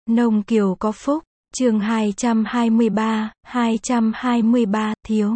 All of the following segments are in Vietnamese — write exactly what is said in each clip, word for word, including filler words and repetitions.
Nông Kiều có phúc, chương hai trăm hai mươi ba, hai trăm hai mươi ba, thiếu.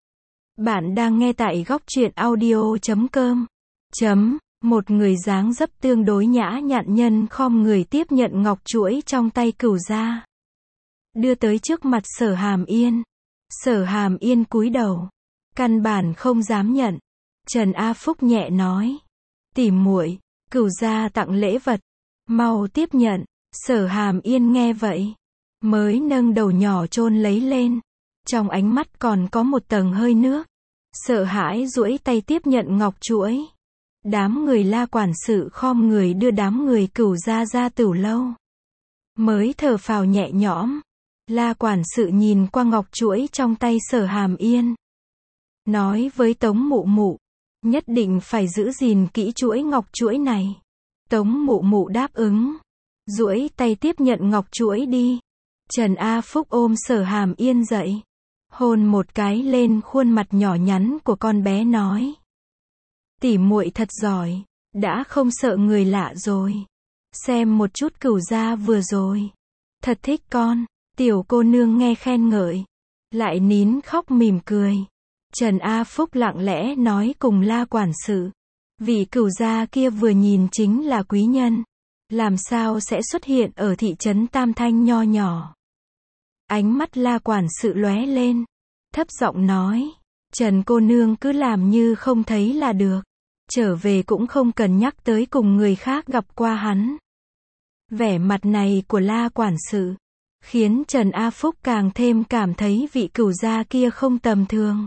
Bạn đang nghe tại góc truyện audio chấm com. Chấm, một người dáng dấp tương đối nhã nhặn nhân khom người tiếp nhận ngọc chuỗi trong tay Cửu gia. Đưa tới trước mặt Sở Hàm Yên. Sở Hàm Yên cúi đầu. Căn bản không dám nhận. Trần A Phúc nhẹ nói. Tỉ muội, Cửu gia tặng lễ vật. Mau tiếp nhận. Sở Hàm Yên nghe vậy. Mới nâng đầu nhỏ chôn lấy lên. Trong ánh mắt còn có một tầng hơi nước. Sợ hãi duỗi tay tiếp nhận ngọc chuỗi. Đám người La quản sự khom người đưa đám người Cửu gia ra tửu lâu. Mới thở phào nhẹ nhõm. La quản sự nhìn qua ngọc chuỗi trong tay Sở Hàm Yên. Nói với Tống mụ mụ. Nhất định phải giữ gìn kỹ chuỗi ngọc chuỗi này. Tống mụ mụ đáp ứng. Duỗi tay tiếp nhận ngọc chuỗi đi. Trần A Phúc ôm Sở Hàm Yên dậy. Hôn một cái lên khuôn mặt nhỏ nhắn của con bé nói. Tỉ muội thật giỏi. Đã không sợ người lạ rồi. Xem một chút Cửu gia vừa rồi. Thật thích con. Tiểu cô nương nghe khen ngợi. Lại nín khóc mỉm cười. Trần A Phúc lặng lẽ nói cùng La quản sự. Vị Cửu gia kia vừa nhìn chính là quý nhân. Làm sao sẽ xuất hiện ở thị trấn Tam Thanh nho nhỏ. Ánh mắt La quản sự lóe lên. Thấp giọng nói. Trần cô nương cứ làm như không thấy là được. Trở về cũng không cần nhắc tới cùng người khác gặp qua hắn. Vẻ mặt này của La quản sự. Khiến Trần A Phúc càng thêm cảm thấy vị Cửu gia kia không tầm thường.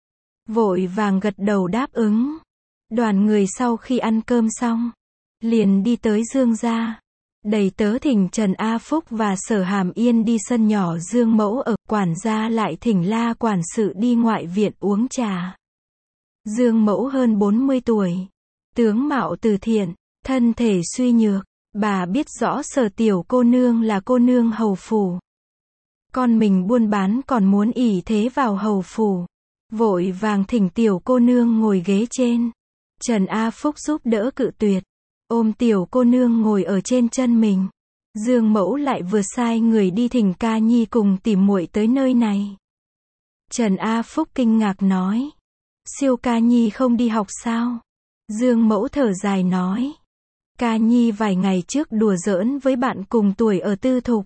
Vội vàng gật đầu đáp ứng. Đoàn người sau khi ăn cơm xong. Liền đi tới Dương gia. Đầy tớ thỉnh Trần A Phúc và Sở Hàm Yên đi sân nhỏ Dương mẫu ở. Quản gia lại thỉnh La quản sự đi ngoại viện uống trà. Dương mẫu hơn bốn mươi tuổi. Tướng mạo từ thiện. Thân thể suy nhược. Bà biết rõ Sở tiểu cô nương là cô nương hầu phủ. Con mình buôn bán còn muốn ỷ thế vào hầu phủ. Vội vàng thỉnh tiểu cô nương ngồi ghế trên. Trần A Phúc giúp đỡ cự tuyệt. Ôm tiểu cô nương ngồi ở trên chân mình. Dương mẫu lại vừa sai người đi thỉnh ca nhi cùng tỉ muội tới nơi này. Trần A Phúc kinh ngạc nói. Siêu ca nhi không đi học sao? Dương mẫu thở dài nói. Ca nhi vài ngày trước đùa giỡn với bạn cùng tuổi ở tư thục.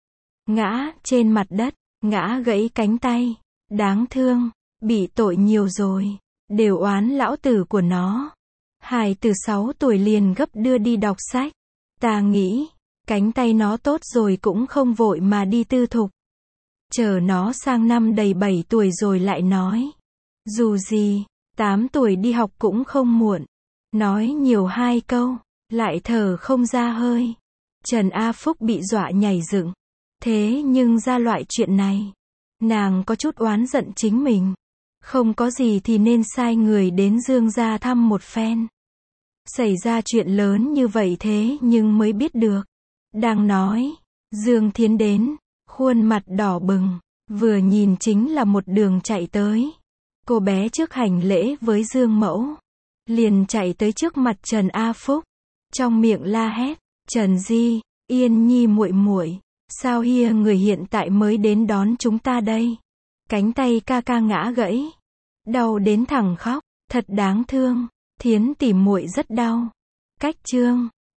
Ngã trên mặt đất, ngã gãy cánh tay. Đáng thương, bị tội nhiều rồi. Đều oán lão tử của nó. Hài từ sáu tuổi liền gấp đưa đi đọc sách. Ta nghĩ, cánh tay nó tốt rồi cũng không vội mà đi tư thục. Chờ nó sang năm đầy bảy tuổi rồi lại nói. Dù gì, tám tuổi đi học cũng không muộn. Nói nhiều hai câu, lại thở không ra hơi. Trần A Phúc bị dọa nhảy dựng. Thế nhưng ra loại chuyện này, nàng có chút oán giận chính mình. Không có gì thì nên sai người đến Dương gia thăm một phen. Xảy ra chuyện lớn như vậy thế nhưng mới biết được. Đang nói, Dương Thiến đến, khuôn mặt đỏ bừng, vừa nhìn chính là một đường chạy tới. Cô bé trước hành lễ với Dương mẫu, liền chạy tới trước mặt Trần A Phúc, trong miệng la hét, Trần Di, Yên Nhi muội muội, sao hia người hiện tại mới đến đón chúng ta đây? Cánh tay ca ca ngã gãy, đau đến thẳng khóc, thật đáng thương, Thiến tỉ muội rất đau. Cách chương